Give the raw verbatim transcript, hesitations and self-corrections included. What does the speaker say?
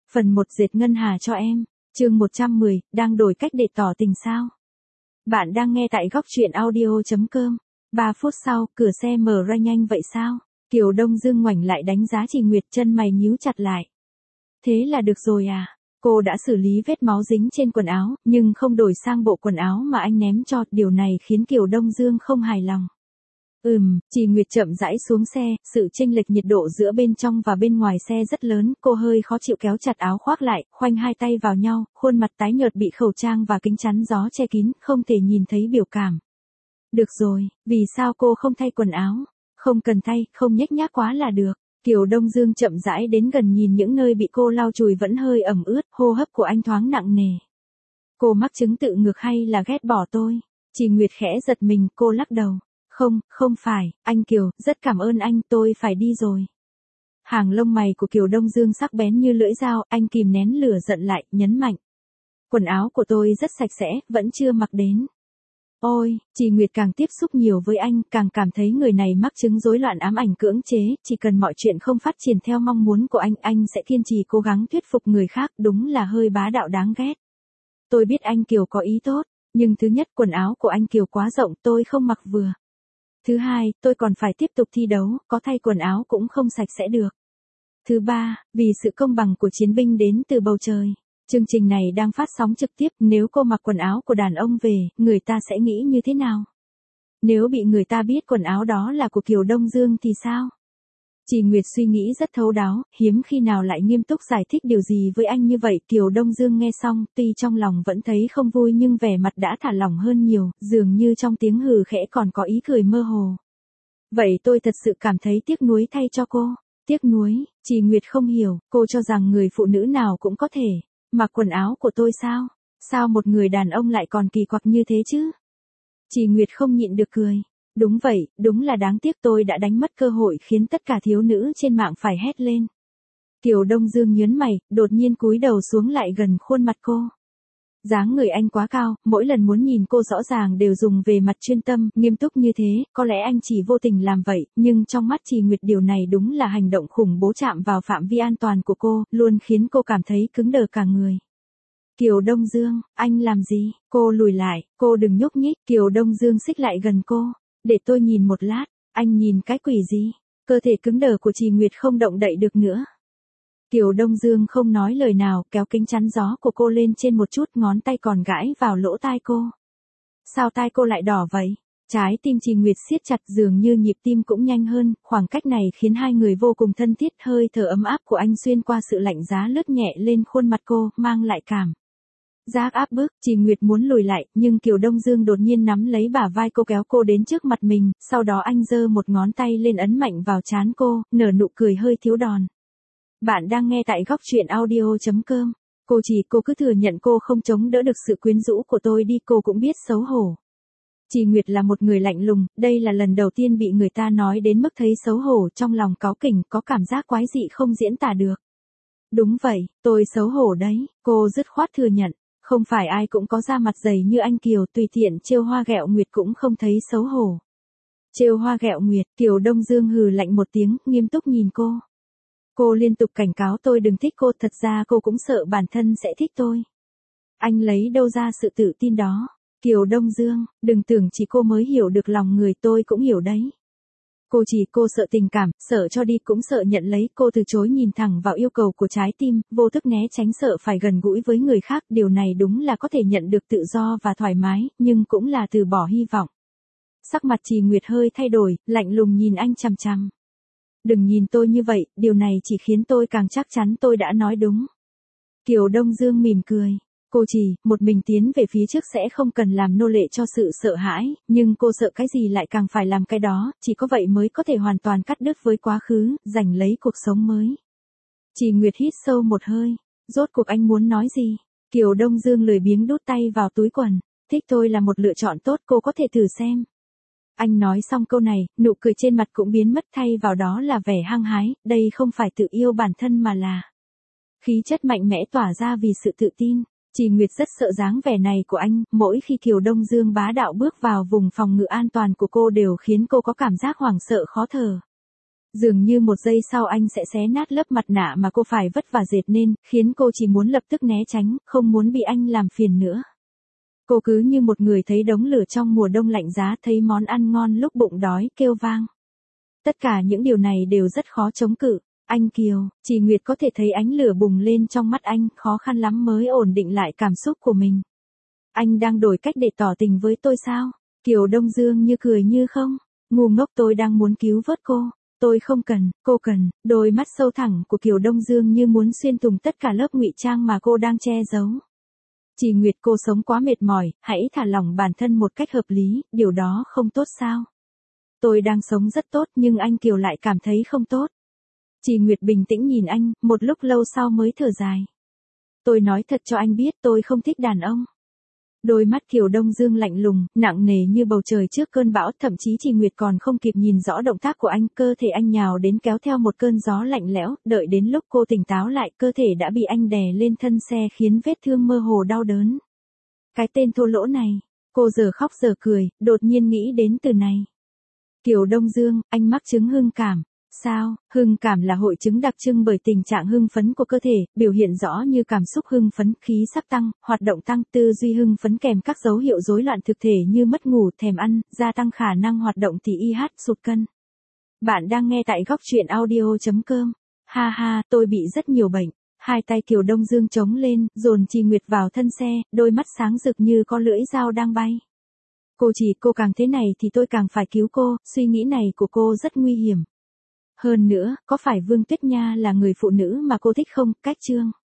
Phần một dệt ngân hà cho em. Chương một trăm mười, đang đổi cách để tỏ tình sao? Bạn đang nghe tại góc truyện audio chấm com. ba phút sau, cửa xe mở ra nhanh vậy sao? Kiều Đông Dương ngoảnh lại đánh giá Trì Nguyệt, chân mày nhíu chặt lại. Thế là được rồi à? Cô đã xử lý vết máu dính trên quần áo, nhưng không đổi sang bộ quần áo mà anh ném cho, điều này khiến Kiều Đông Dương không hài lòng. Ừm, Trì Nguyệt chậm rãi xuống xe, sự chênh lệch nhiệt độ giữa bên trong và bên ngoài xe rất lớn, cô hơi khó chịu kéo chặt áo khoác lại, khoanh hai tay vào nhau, khuôn mặt tái nhợt bị khẩu trang và kính chắn gió che kín, không thể nhìn thấy biểu cảm. Được rồi, vì sao cô không thay quần áo? Không cần thay, không nhếch nhác quá là được. Kiều Đông Dương chậm rãi đến gần nhìn những nơi bị cô lau chùi vẫn hơi ẩm ướt, hô hấp của anh thoáng nặng nề. Cô mắc chứng tự ngược hay là ghét bỏ tôi? Trì Nguyệt khẽ giật mình, cô lắc đầu. Không, không phải, anh Kiều, rất cảm ơn anh, tôi phải đi rồi. Hàng lông mày của Kiều Đông Dương sắc bén như lưỡi dao, anh kìm nén lửa giận lại, nhấn mạnh. Quần áo của tôi rất sạch sẽ, vẫn chưa mặc đến. Ôi, Trì Nguyệt càng tiếp xúc nhiều với anh, càng cảm thấy người này mắc chứng rối loạn ám ảnh cưỡng chế, chỉ cần mọi chuyện không phát triển theo mong muốn của anh, anh sẽ kiên trì cố gắng thuyết phục người khác, đúng là hơi bá đạo đáng ghét. Tôi biết anh Kiều có ý tốt, nhưng thứ nhất quần áo của anh Kiều quá rộng, tôi không mặc vừa. Thứ hai, tôi còn phải tiếp tục thi đấu, có thay quần áo cũng không sạch sẽ được. Thứ ba, vì sự công bằng của chiến binh đến từ bầu trời. Chương trình này đang phát sóng trực tiếp, nếu cô mặc quần áo của đàn ông về, người ta sẽ nghĩ như thế nào? Nếu bị người ta biết quần áo đó là của Kiều Đông Dương thì sao? Trì Nguyệt suy nghĩ rất thấu đáo, hiếm khi nào lại nghiêm túc giải thích điều gì với anh như vậy. Kiều Đông Dương nghe xong, tuy trong lòng vẫn thấy không vui nhưng vẻ mặt đã thả lỏng hơn nhiều, dường như trong tiếng hừ khẽ còn có ý cười mơ hồ. Vậy tôi thật sự cảm thấy tiếc nuối thay cho cô. Tiếc nuối, Trì Nguyệt không hiểu, cô cho rằng người phụ nữ nào cũng có thể mặc quần áo của tôi sao? Sao một người đàn ông lại còn kỳ quặc như thế chứ? Trì Nguyệt không nhịn được cười. Đúng vậy, đúng là đáng tiếc tôi đã đánh mất cơ hội khiến tất cả thiếu nữ trên mạng phải hét lên. Kiều Đông Dương nhớn mày, đột nhiên cúi đầu xuống lại gần khuôn mặt cô. Dáng người anh quá cao, mỗi lần muốn nhìn cô rõ ràng đều dùng về mặt chuyên tâm, nghiêm túc như thế, có lẽ anh chỉ vô tình làm vậy, nhưng trong mắt Trì Nguyệt điều này đúng là hành động khủng bố chạm vào phạm vi an toàn của cô, luôn khiến cô cảm thấy cứng đờ cả người. Kiều Đông Dương, anh làm gì? Cô lùi lại, cô đừng nhúc nhích, Kiều Đông Dương xích lại gần cô. Để tôi nhìn một lát, anh nhìn cái quỷ gì? Cơ thể cứng đờ của Trì Nguyệt không động đậy được nữa. Kiều Đông Dương không nói lời nào, kéo kính chắn gió của cô lên trên một chút, ngón tay còn gãi vào lỗ tai cô. Sao tai cô lại đỏ vậy? Trái tim Trì Nguyệt siết chặt, dường như nhịp tim cũng nhanh hơn, khoảng cách này khiến hai người vô cùng thân thiết, hơi thở ấm áp của anh xuyên qua sự lạnh giá lướt nhẹ lên khuôn mặt cô, mang lại cảm giác áp bức. Trì Nguyệt muốn lùi lại, nhưng Kiều Đông Dương đột nhiên nắm lấy bả vai cô kéo cô đến trước mặt mình, sau đó anh giơ một ngón tay lên ấn mạnh vào trán cô, nở nụ cười hơi thiếu đòn. Bạn đang nghe tại góc truyện audio chấm com. Cô chỉ cô cứ thừa nhận cô không chống đỡ được sự quyến rũ của tôi đi, cô cũng biết xấu hổ. Trì Nguyệt là một người lạnh lùng, đây là lần đầu tiên bị người ta nói đến mức thấy xấu hổ, trong lòng cáu kỉnh, có cảm giác quái dị không diễn tả được. Đúng vậy, tôi xấu hổ đấy, cô dứt khoát thừa nhận. Không phải ai cũng có da mặt dày như anh Kiều, tùy tiện trêu hoa ghẹo nguyệt cũng không thấy xấu hổ. Trêu hoa ghẹo nguyệt, Kiều Đông Dương hừ lạnh một tiếng, nghiêm túc nhìn cô. Cô liên tục cảnh cáo tôi đừng thích cô, thật ra cô cũng sợ bản thân sẽ thích tôi. Anh lấy đâu ra sự tự tin đó? Kiều Đông Dương, đừng tưởng chỉ cô mới hiểu được lòng người, tôi cũng hiểu đấy. Cô chỉ cô sợ tình cảm, sợ cho đi cũng sợ nhận lấy, cô từ chối nhìn thẳng vào yêu cầu của trái tim, vô thức né tránh sợ phải gần gũi với người khác, điều này đúng là có thể nhận được tự do và thoải mái, nhưng cũng là từ bỏ hy vọng. Sắc mặt Trì Nguyệt hơi thay đổi, lạnh lùng nhìn anh chằm chằm. Đừng nhìn tôi như vậy, điều này chỉ khiến tôi càng chắc chắn tôi đã nói đúng. Kiều Đông Dương mỉm cười. Cô chỉ, một mình tiến về phía trước sẽ không cần làm nô lệ cho sự sợ hãi, nhưng cô sợ cái gì lại càng phải làm cái đó, chỉ có vậy mới có thể hoàn toàn cắt đứt với quá khứ, giành lấy cuộc sống mới. Trì Nguyệt hít sâu một hơi, rốt cuộc anh muốn nói gì? Kiều Đông Dương lười biếng đút tay vào túi quần, thích tôi là một lựa chọn tốt, cô có thể thử xem. Anh nói xong câu này, nụ cười trên mặt cũng biến mất, thay vào đó là vẻ hăng hái, đây không phải tự yêu bản thân mà là khí chất mạnh mẽ tỏa ra vì sự tự tin. Trì Nguyệt rất sợ dáng vẻ này của anh, mỗi khi Kiều Đông Dương bá đạo bước vào vùng phòng ngự an toàn của cô đều khiến cô có cảm giác hoảng sợ khó thở. Dường như một giây sau anh sẽ xé nát lớp mặt nạ mà cô phải vất vả dệt nên, khiến cô chỉ muốn lập tức né tránh, không muốn bị anh làm phiền nữa. Cô cứ như một người thấy đống lửa trong mùa đông lạnh giá, thấy món ăn ngon lúc bụng đói kêu vang. Tất cả những điều này đều rất khó chống cự. Anh Kiều, chị Nguyệt có thể thấy ánh lửa bùng lên trong mắt anh, khó khăn lắm mới ổn định lại cảm xúc của mình. Anh đang đổi cách để tỏ tình với tôi sao? Kiều Đông Dương như cười như không. Ngu ngốc, tôi đang muốn cứu vớt cô. Tôi không cần, cô cần. Đôi mắt sâu thẳm của Kiều Đông Dương như muốn xuyên thủng tất cả lớp ngụy trang mà cô đang che giấu. Chị Nguyệt, cô sống quá mệt mỏi, hãy thả lỏng bản thân một cách hợp lý, điều đó không tốt sao? Tôi đang sống rất tốt nhưng anh Kiều lại cảm thấy không tốt. Chị Nguyệt bình tĩnh nhìn anh, một lúc lâu sau mới thở dài. Tôi nói thật cho anh biết, tôi không thích đàn ông. Đôi mắt Kiều Đông Dương lạnh lùng, nặng nề như bầu trời trước cơn bão, thậm chí chị Nguyệt còn không kịp nhìn rõ động tác của anh, cơ thể anh nhào đến kéo theo một cơn gió lạnh lẽo, đợi đến lúc cô tỉnh táo lại, cơ thể đã bị anh đè lên thân xe khiến vết thương mơ hồ đau đớn. Cái tên thô lỗ này, cô giờ khóc giờ cười, đột nhiên nghĩ đến từ này. Kiều Đông Dương, anh mắc chứng hưng cảm. Sao? Hưng cảm là hội chứng đặc trưng bởi tình trạng hưng phấn của cơ thể, biểu hiện rõ như cảm xúc hưng phấn, khí sắc tăng, hoạt động tăng, tư duy hưng phấn kèm các dấu hiệu rối loạn thực thể như mất ngủ, thèm ăn, gia tăng khả năng hoạt động tỉ i hát, sụt cân. Bạn đang nghe tại góc truyện audio chấm com. Ha ha, tôi bị rất nhiều bệnh. Hai tay Kiều Đông Dương chống lên, dồn chị Nguyệt vào thân xe, đôi mắt sáng rực như có lưỡi dao đang bay. Cô chỉ, cô càng thế này thì tôi càng phải cứu cô, suy nghĩ này của cô rất nguy hiểm. Hơn nữa, có phải Vương Tuyết Nha là người phụ nữ mà cô thích không? Cách chương